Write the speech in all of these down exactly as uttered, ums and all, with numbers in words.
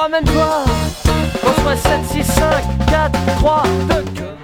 ramène-toi. Reçois sept, six, cinq, quatre, trois, deux.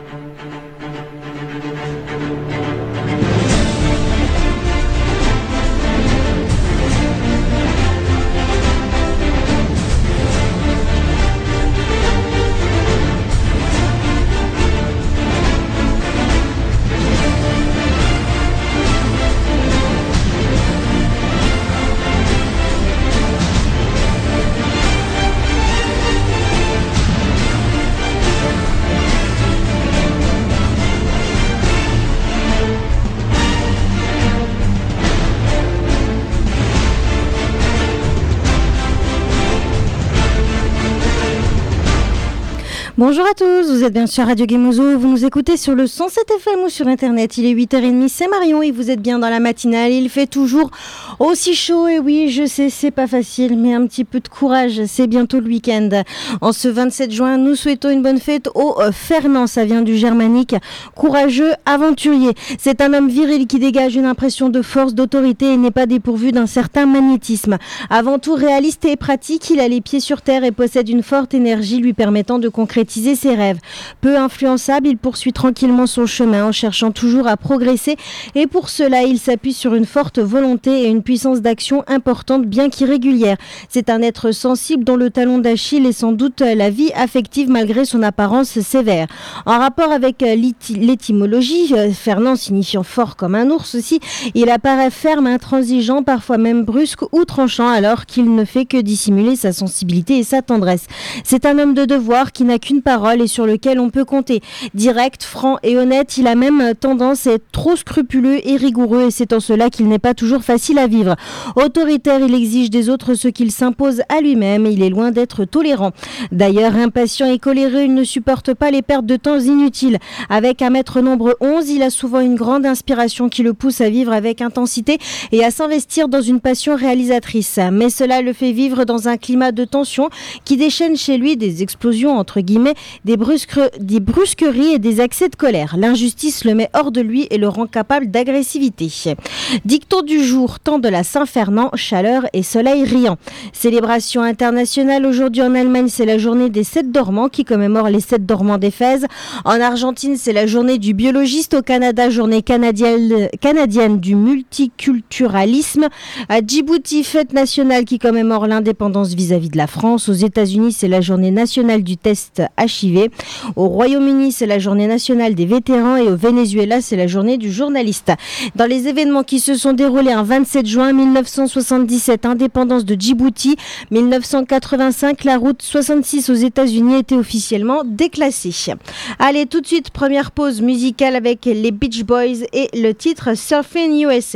Bonjour à tous, vous êtes bien sur Radio Gemozo, vous nous écoutez sur le cent sept F M ou sur internet, il est huit heures trente, c'est Marion et vous êtes bien dans la matinale, il fait toujours aussi chaud et oui je sais c'est pas facile mais un petit peu de courage, c'est bientôt le week-end. En ce vingt-sept juin, nous souhaitons une bonne fête au Fernand, ça vient du germanique, courageux, aventurier. C'est un homme viril qui dégage une impression de force, d'autorité et n'est pas dépourvu d'un certain magnétisme. Avant tout réaliste et pratique, il a les pieds sur terre et possède une forte énergie lui permettant de concrétiser ses rêves. Peu influençable, il poursuit tranquillement son chemin en cherchant toujours à progresser et pour cela, il s'appuie sur une forte volonté et une puissance d'action importante bien qu'irrégulière. C'est un être sensible dont le talon d'Achille est sans doute la vie affective malgré son apparence sévère. En rapport avec l'étymologie, Fernand signifiant fort comme un ours aussi, il apparaît ferme, intransigeant, parfois même brusque ou tranchant alors qu'il ne fait que dissimuler sa sensibilité et sa tendresse. C'est un homme de devoir qui n'a qu'une parole et sur lequel on peut compter. Direct, franc et honnête, il a même tendance à être trop scrupuleux et rigoureux et c'est en cela qu'il n'est pas toujours facile à vivre. Autoritaire, il exige des autres ce qu'il s'impose à lui-même et il est loin d'être tolérant. D'ailleurs, impatient et coléreux, il ne supporte pas les pertes de temps inutiles. Avec un maître nombre onze, il a souvent une grande inspiration qui le pousse à vivre avec intensité et à s'investir dans une passion réalisatrice. Mais cela le fait vivre dans un climat de tension qui déchaîne chez lui des explosions entre guillemets, des, brusque, des brusqueries et des accès de colère. L'injustice le met hors de lui et le rend capable d'agressivité. Dicton du jour, temps de la Saint-Fernand, chaleur et soleil riant. Célébration internationale aujourd'hui en Allemagne, c'est la journée des sept dormants qui commémore les sept dormants d'Éphèse. En Argentine, c'est la journée du biologiste. Au Canada, journée canadienne, canadienne du multiculturalisme. À Djibouti, fête nationale qui commémore l'indépendance vis-à-vis de la France. Aux États-Unis, c'est la journée nationale du test H I V. Au Royaume-Uni, c'est la journée nationale des vétérans et au Venezuela, c'est la journée du journaliste. Dans les événements qui se sont déroulés un vingt-sept juin mille neuf cent soixante-dix-sept, indépendance de Djibouti, mille neuf cent quatre-vingt-cinq, la route soixante-six aux États-Unis était officiellement déclassée. Allez, tout de suite, première pause musicale avec les Beach Boys et le titre Surfing U S A.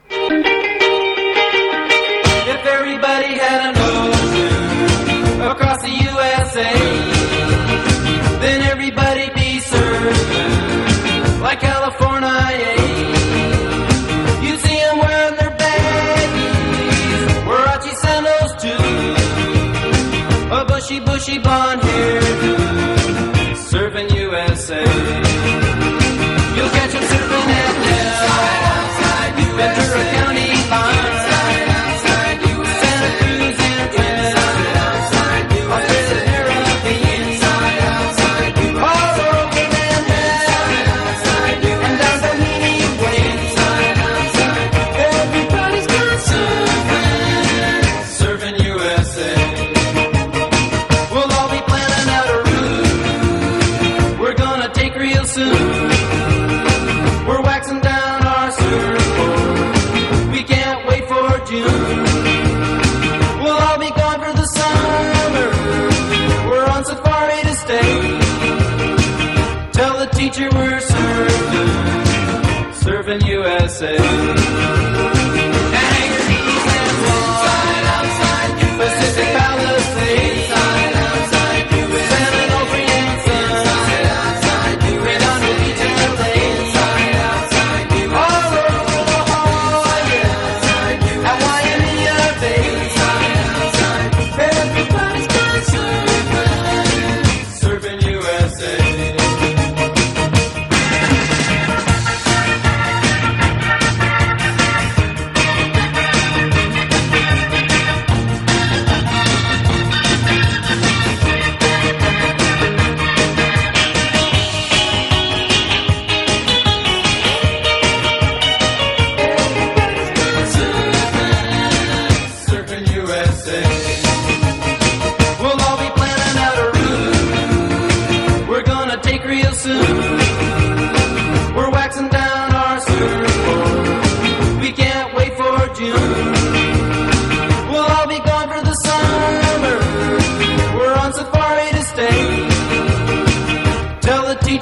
If everybody had an ocean across the U S A, then everybody'd be surfing like California. You see them wearing their baggies, Warachi sandals too, a bushy, bushy blonde hair, surfing U S A. You'll catch them surfing at Nell, Ventura County line. Teacher, we're surfing, surfing U S A. And hang your knees and slide outside Pacific Palisades, inside, outside San Onofre, inside, outside Redondo Beach and L A, inside, outside all over the Hawaii, at Waimea Bay, inside, outside everybody's gone surfing, surfing U S A.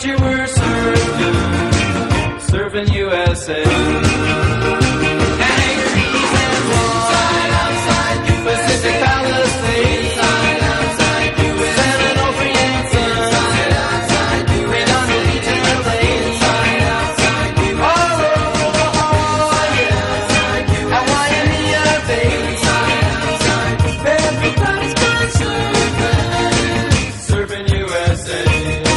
teacher, we're serving, serving U S A. Anchors and outside, outside, Pacific Palisades. Inside, outside, San Onofre and Sun. Inside, outside, and on the beach in L A. Inside, outside, all over Hawaii, at Waimea Bay. Inside, outside, everybody's gone serving, serving U S A.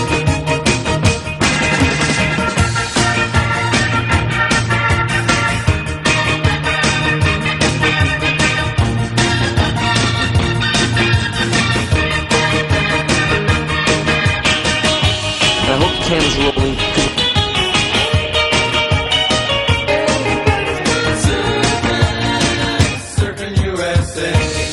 I hope the camera's rolling. 'cause Serving U S A.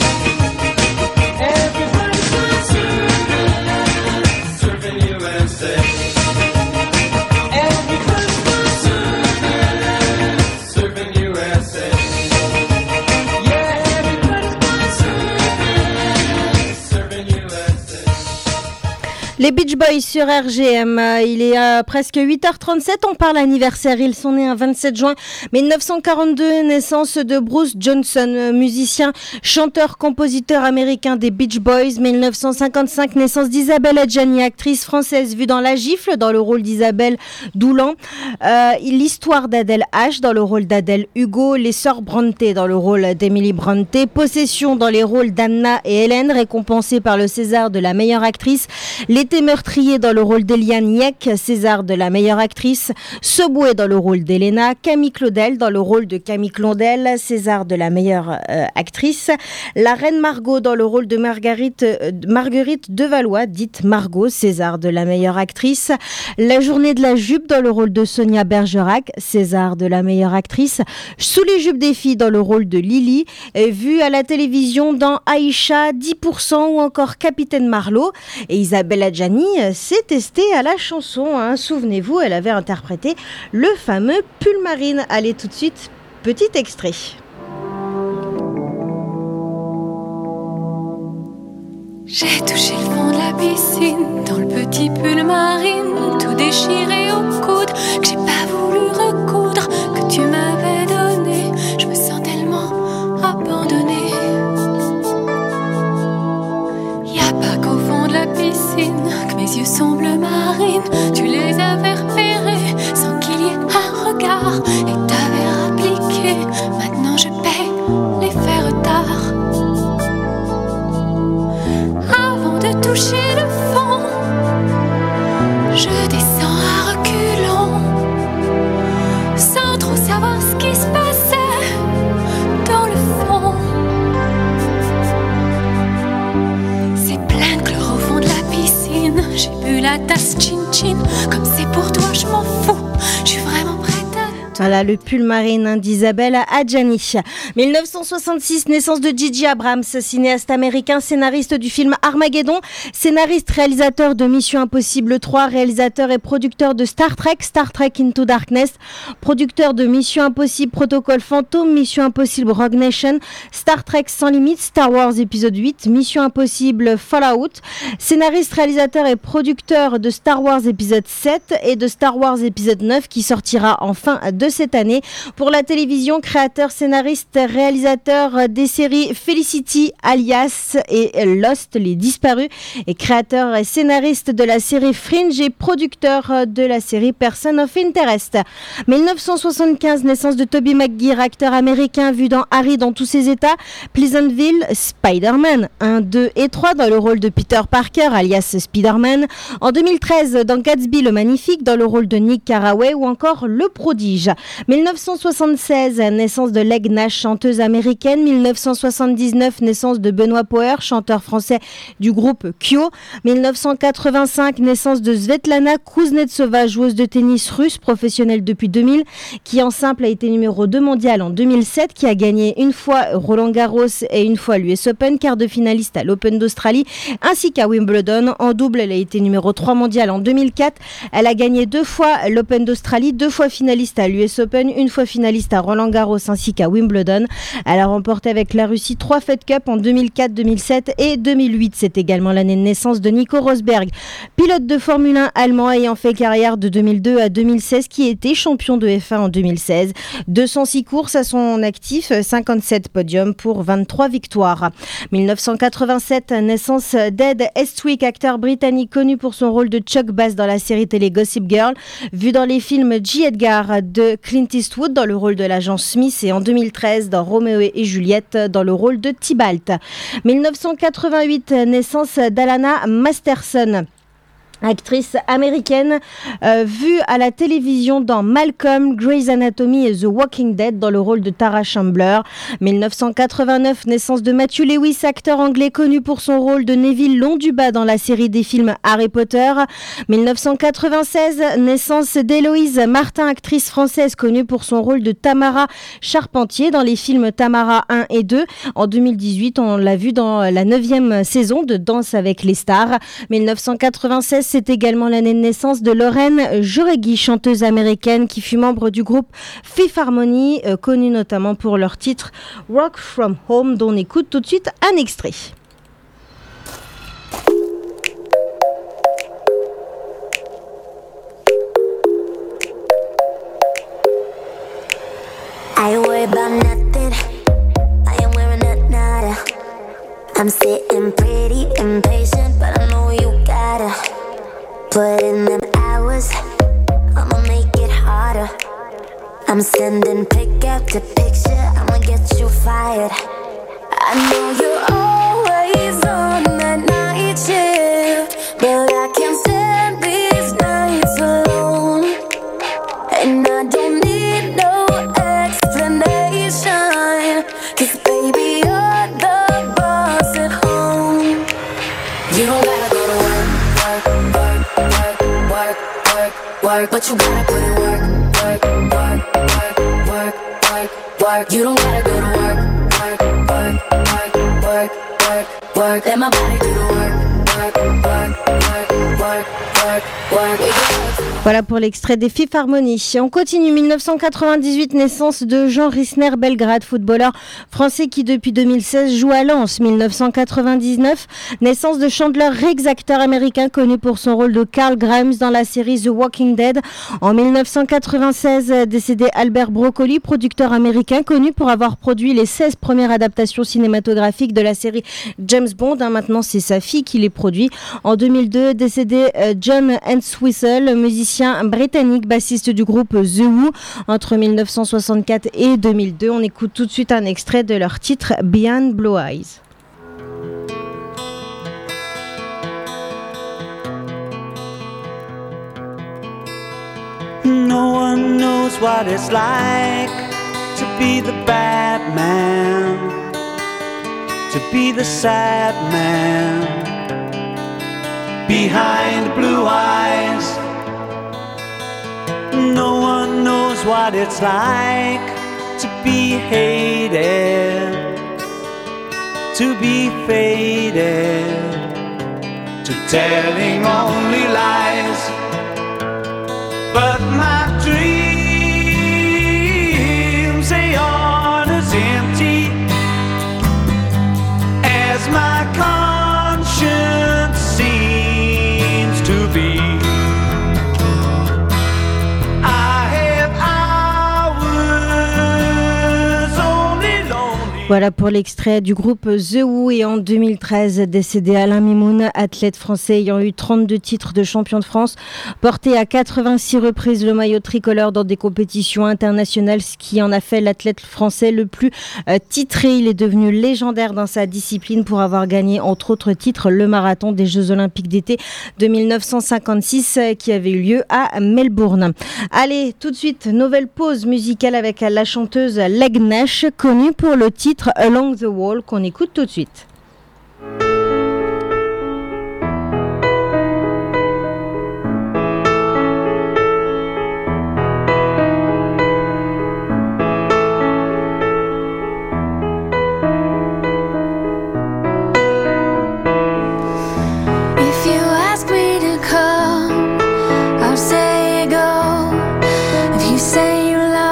Everybody's gone serving, serving U S A. Everybody's gone serving, serving U S A. Yeah, everybody's gone serving, serving U S A. Les Beach Boys sur R G M, euh, il est euh, presque huit heures trente-sept, on parle anniversaire, ils sont nés un vingt-sept juin mille neuf cent quarante-deux, naissance de Bruce Johnson, euh, musicien, chanteur, compositeur américain des Beach Boys, mille neuf cent cinquante-cinq, naissance d'Isabelle Adjani, actrice française vue dans La Gifle, dans le rôle d'Isabelle Doulan, euh, l'histoire d'Adèle H dans le rôle d'Adèle Hugo, les sœurs Bronte dans le rôle d'Emily Bronte, Possession dans les rôles d'Anna et Hélène, récompensée par le César de la meilleure actrice, L'été meurtrier dans le rôle d'Eliane Yek, César de la meilleure actrice, Subway dans le rôle d'Elena, Camille Claudel dans le rôle de Camille Claudel, César de la meilleure euh, actrice, La Reine Margot dans le rôle de Marguerite, euh, Marguerite de Valois, dite Margot, César de la meilleure actrice, La Journée de la Jupe dans le rôle de Sonia Bergerac, César de la meilleure actrice, Sous les jupes des filles dans le rôle de Lily, euh, vue à la télévision dans Aïcha, dix pour cent ou encore Capitaine Marlowe, et Isabelle Adjani s'est testée à la chanson, hein. Souvenez-vous, elle avait interprété le fameux Pull Marine. Allez tout de suite, petit extrait. J'ai touché le fond de la piscine, dans le petit pull marine, tout déchiré au coude, que j'ai pas voulu recoudre, que tu m'avais donné. Je me sens tellement abandonnée. Y'a pas qu'au fond de la piscine que mes yeux sont bleu marine. Tu les avais repérés sans qu'il y ait un regard et t'avais appliqué. Maintenant je paie les faits retard. Avant de toucher le fond, je descends à reculons, sans trop savoir ce qui se passait dans le fond. C'est plein de chlore au fond de la piscine. J'ai bu la tasse chin-chin. Comme c'est pour toi, je m'en fous. Je suis vraiment prête à... Voilà le pull marine, hein, d'Isabelle Adjani. mille neuf cent soixante-six, naissance de Gigi Abrams, cinéaste américain, scénariste du film Armageddon, scénariste, réalisateur de Mission Impossible trois, réalisateur et producteur de Star Trek, Star Trek Into Darkness, producteur de Mission Impossible Protocole Fantôme, Mission Impossible Rogue Nation, Star Trek Sans Limites, Star Wars épisode huit, Mission Impossible Fallout, scénariste, réalisateur et producteur de Star Wars épisode sept et de Star Wars épisode neuf qui sortira en fin de cette année. Pour la télévision, créateur, scénariste, réalisateur des séries Felicity, Alias et Lost, les disparus, et créateur et scénariste de la série Fringe et producteur de la série Person of Interest. mille neuf cent soixante-quinze, naissance de Tobey Maguire, acteur américain vu dans Harry dans tous ses états, Pleasantville, Spider-Man un, deux et trois dans le rôle de Peter Parker, alias Spider-Man. En deux mille treize, dans Gatsby le Magnifique, dans le rôle de Nick Carraway ou encore Le Prodige. mille neuf cent soixante-seize, naissance de Leg Nash, chanteuse américaine. mille neuf cent soixante-dix-neuf, naissance de Benoît Poher, chanteur français du groupe Kyo. mille neuf cent quatre-vingt-cinq, naissance de Svetlana Kuznetsova, joueuse de tennis russe, professionnelle depuis deux mille, qui en simple a été numéro deux mondial en deux mille sept, qui a gagné une fois Roland Garros et une fois l'U S Open, quart de finaliste à l'Open d'Australie, ainsi qu'à Wimbledon. En double, elle a été numéro trois mondial en deux mille quatre. Elle a gagné deux fois l'Open d'Australie, deux fois finaliste à l'U S U S Open, une fois finaliste à Roland-Garros ainsi qu'à Wimbledon. Elle a remporté avec la Russie trois Fed Cup en deux mille quatre, deux mille sept et deux mille huit. C'est également l'année de naissance de Nico Rosberg, pilote de Formule un allemand ayant fait carrière de deux mille deux à deux mille seize, qui était champion de F un en deux mille seize. deux cent six courses à son actif, cinquante-sept podiums pour vingt-trois victoires. dix-neuf cent quatre-vingt-sept, naissance d'Ed Estwick, acteur britannique connu pour son rôle de Chuck Bass dans la série télé Gossip Girl, vu dans les films J. Edgar de Clint Eastwood dans le rôle de l'agent Smith et en deux mille treize dans Roméo et Juliette dans le rôle de Tybalt. dix-neuf cent quatre-vingt-huit, naissance d'Alana Masterson, actrice américaine euh, vue à la télévision dans Malcolm, Grey's Anatomy et The Walking Dead dans le rôle de Tara Chambler. dix-neuf cent quatre-vingt-neuf, naissance de Matthew Lewis, acteur anglais connu pour son rôle de Neville Londubat dans la série des films Harry Potter. dix-neuf cent quatre-vingt-seize, naissance d'Héloïse Martin, actrice française connue pour son rôle de Tamara Charpentier dans les films Tamara un et deux. En deux mille dix-huit, on l'a vue dans la neuvième saison de Danse avec les stars. dix-neuf cent quatre-vingt-seize, c'est également l'année de naissance de Lauren Jauregui, chanteuse américaine qui fut membre du groupe Fifth Harmony, euh, connu notamment pour leur titre Rock From Home, dont on écoute tout de suite un extrait. I worry about nothing, I am wearing a nada. I'm sitting pretty impatient, but I know you gotta put in them hours, I'ma make it harder. I'm sending pick after picture, I'ma get you fired. I know you're always on that night shift, but I can't stand these nights alone. And I don't need no explanation, 'cause baby you're the boss at home. You don't gotta go to work, work, work, work, work, work, work, but you gotta put in work, work, work, work, work, work, work. You don't gotta go to work, work, work, work, work, work, work. Let my body do the work, work, work, work, work, work, work. Voilà pour l'extrait des Fifth Harmony. On continue. dix-neuf cent quatre-vingt-dix-huit, naissance de Jean Risner Belgrade, footballeur français qui depuis deux mille seize joue à Lens. dix-neuf cent quatre-vingt-dix-neuf, naissance de Chandler Riggs, acteur américain connu pour son rôle de Carl Grimes dans la série The Walking Dead. En dix-neuf cent quatre-vingt-seize, décédé Albert Broccoli, producteur américain connu pour avoir produit les seize premières adaptations cinématographiques de la série James Bond. Hein, maintenant, c'est sa fille qui les produit. En deux mille deux, décédé euh, John Entwistle, musicien britannique, bassiste du groupe The Who entre dix-neuf cent soixante-quatre et deux mille deux. On écoute tout de suite un extrait de leur titre Beyond Blue Eyes. No one knows what it's like to be the bad man, to be the sad man behind blue eyes. No one knows what it's like to be hated, to be faded, to telling only lies. But my dreams, they aren't as empty as my conscience seems to be. Voilà pour l'extrait du groupe The Who. Et en deux mille treize, décédé Alain Mimoun, athlète français ayant eu trente-deux titres de champion de France, porté à quatre-vingt-six reprises le maillot tricolore dans des compétitions internationales, ce qui en a fait l'athlète français le plus euh, titré. Il est devenu légendaire dans sa discipline pour avoir gagné entre autres titres le marathon des Jeux Olympiques d'été de dix-neuf cent cinquante-six euh, qui avait eu lieu à Melbourne. Allez, tout de suite, nouvelle pause musicale avec la chanteuse Leg Nash, connue pour le titre Along the Wall qu'on écoute tout de suite. If you ask me to come, I'll say go. If you say you love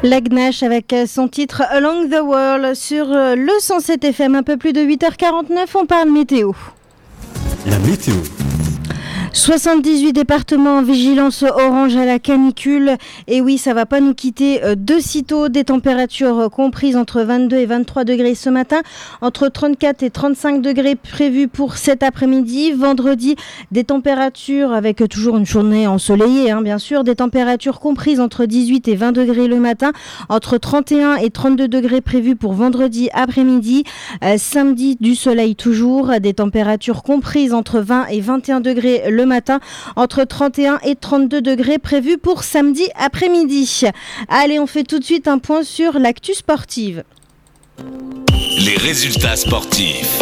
Lagnash avec son titre Along the World sur le cent sept F M. Un peu plus de huit heures quarante-neuf, on parle météo. La météo. soixante-dix-huit départements en vigilance orange à la canicule. Et oui, ça va pas nous quitter de sitôt. Des températures comprises entre vingt-deux et vingt-trois degrés ce matin, entre trente-quatre et trente-cinq degrés prévus pour cet après-midi. Vendredi, des températures avec toujours une journée ensoleillée, hein, bien sûr. Des températures comprises entre dix-huit et vingt degrés le matin, entre trente et un et trente-deux degrés prévus pour vendredi après-midi. Euh, samedi, du soleil toujours. Des températures comprises entre vingt et vingt et un degrés le matin, entre trente et un et trente-deux degrés prévus pour samedi après-midi. Allez, on fait tout de suite un point sur l'actu sportive. Les résultats sportifs.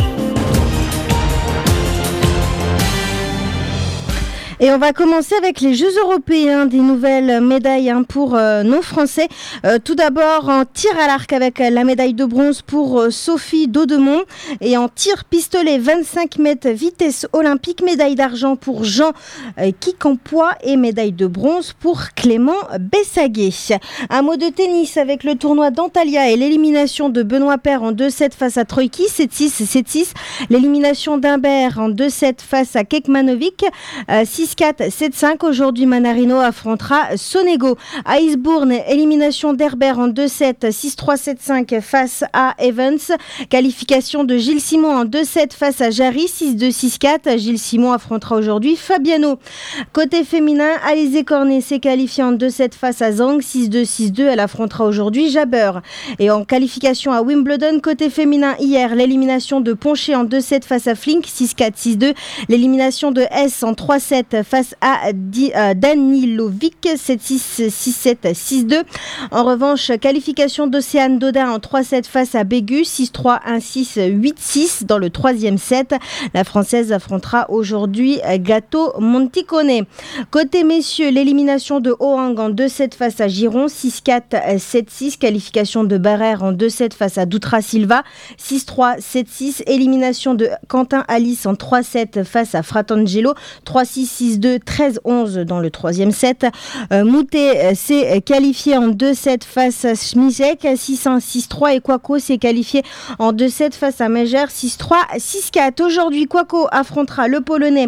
Et on va commencer avec les Jeux européens, des nouvelles médailles hein, pour euh, nos Français. Euh, tout d'abord en tir à l'arc avec la médaille de bronze pour euh, Sophie Daudemont, et en tir pistolet vingt-cinq mètres vitesse olympique, médaille d'argent pour Jean euh, Kikampois et médaille de bronze pour Clément Bessaguet. Un mot de tennis avec le tournoi d'Antalya et l'élimination de Benoît Paire en deux sept face à Troïki, sept six sept six. L'élimination d'Humbert en deux sept face à Kekmanovic, euh, six quatre sept cinq. Aujourd'hui, Manarino affrontera Sonego. À Eastbourne, élimination d'Herbert en deux sept six trois sept cinq face à Evans. Qualification de Gilles Simon en deux sept face à Jarry, six deux six quatre. Gilles Simon affrontera aujourd'hui Fabiano. Côté féminin, Alizé Cornet s'est qualifiée en deux sept face à Zhang, six deux six deux. Elle affrontera aujourd'hui Jabeur. Et en qualification à Wimbledon, côté féminin, hier, l'élimination de Ponché en deux sept face à Flink, six quatre six deux. L'élimination de S en trois sept face à Di, euh, Danilovic, sept six six sept six deux. En revanche, qualification d'Océane Dodin en trois sept face à Bégu, six trois un six huit six dans le troisième set. La Française affrontera aujourd'hui Gato Monticone. Côté messieurs, l'élimination de Hoang en deux sept face à Giron, six quatre sept six. Qualification de Barrère en deux sept face à Dutra Silva, six trois sept six. Élimination de Quentin Alice en trois sept face à Fratangelo, trois six six deux treize onze dans le troisième set. Euh, Moutet s'est qualifié en deux sept face à Schmizek, six un six trois, et Kwako s'est qualifié en deux sept face à Meger, six trois six quatre. Aujourd'hui, Kwako affrontera le Polonais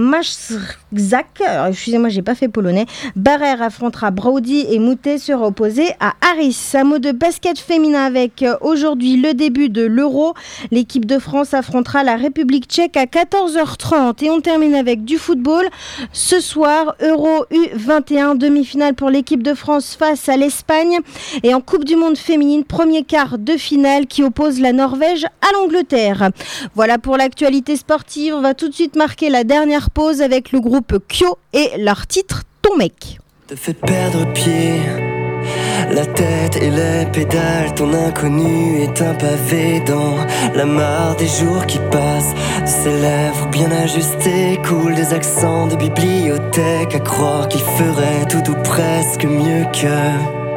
Maszak. Alors, excusez-moi, j'ai pas fait polonais. Barrère affrontera Brody et Moutet sera opposé à Harris. Un mot de basket féminin avec euh, aujourd'hui le début de l'Euro. L'équipe de France affrontera la République tchèque à quatorze heures trente, et on termine avec du football. Ce soir, Euro U vingt et un, demi-finale pour l'équipe de France face à l'Espagne. Et en Coupe du Monde féminine, premier quart de finale qui oppose la Norvège à l'Angleterre. Voilà pour l'actualité sportive. On va tout de suite marquer la dernière pause avec le groupe Kyo et leur titre Ton mec. Te fait perdre pied, la tête et les pédales. Ton inconnu est un pavé dans la mare des jours qui passent. De ses lèvres bien ajustées coulent des accents de bibliothèque. À croire qu'il ferait tout ou presque mieux que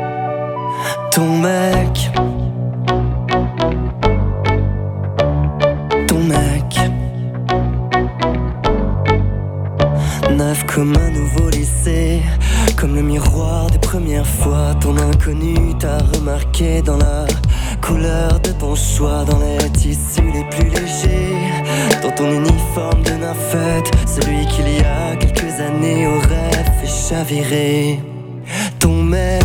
ton mec. Ton mec, neuf comme un nouveau lycée, comme le miroir des premières fois. Ton inconnu t'a remarqué dans la couleur de ton choix, dans les tissus les plus légers, dans ton uniforme de nymphette, celui qu'il y a quelques années aurait fait chavirer. Ton mec,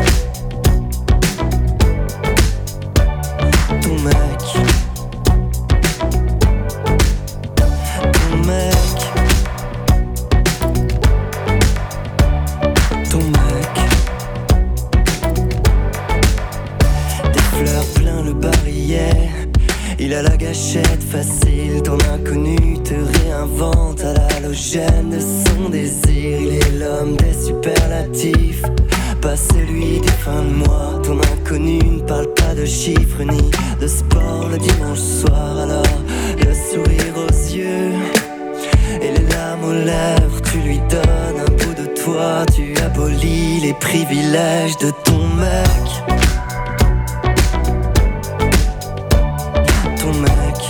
ton mec, ton mec, ton mec. Des fleurs plein le barillet, il a la gâchette facile. Ton inconnu te réinvente à l'halogène de son désir. Il est l'homme des superlatifs, pas celui des fins de mois. Ton inconnu ne parle pas de chiffres ni de sport le dimanche soir. Alors le sourire aux yeux et les larmes aux lèvres, tu lui donnes un bout de toi. Tu abolis les privilèges de ton mec. Ton mec,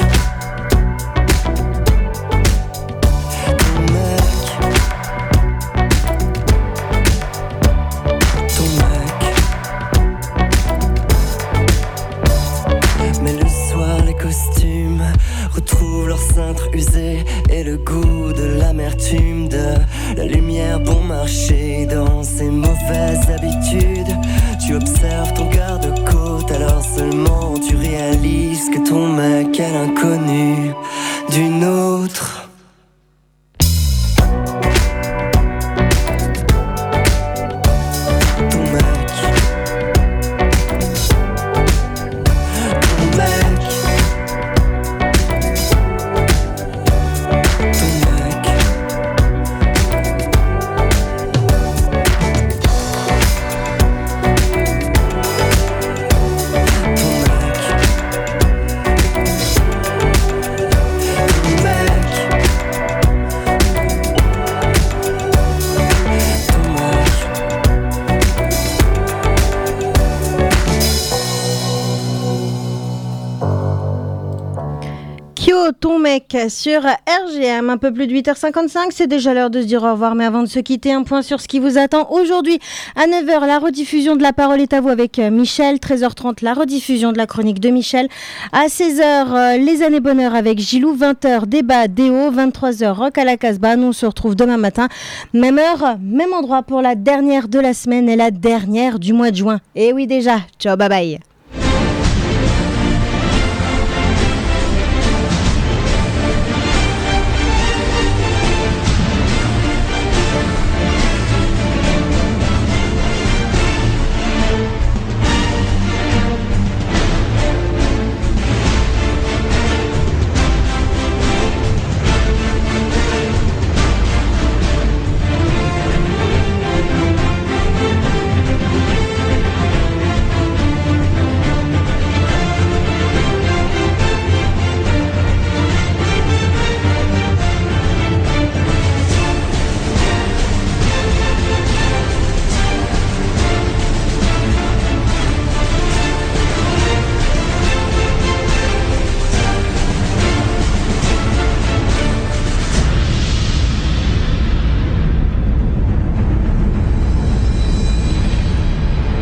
ton mec, ton mec. usé et le goût de l'amertume de la lumière bon marché dans ses mauvaises habitudes. Tu observes ton garde-côte, alors seulement tu réalises que ton mec est l'inconnu d'une autre. Ton mec sur R G M, un peu plus de huit heures cinquante-cinq, c'est déjà l'heure de se dire au revoir, mais avant de se quitter, un point sur ce qui vous attend aujourd'hui. À neuf heures, la rediffusion de La Parole est à vous avec Michel, treize heures trente, la rediffusion de la chronique de Michel, à seize heures, les années bonheur avec Gilou, vingt heures, débat Déo, vingt-trois heures, rock à la Casbah. Nous on se retrouve demain matin, même heure, même endroit pour la dernière de la semaine et la dernière du mois de juin. Et oui déjà, ciao, bye bye.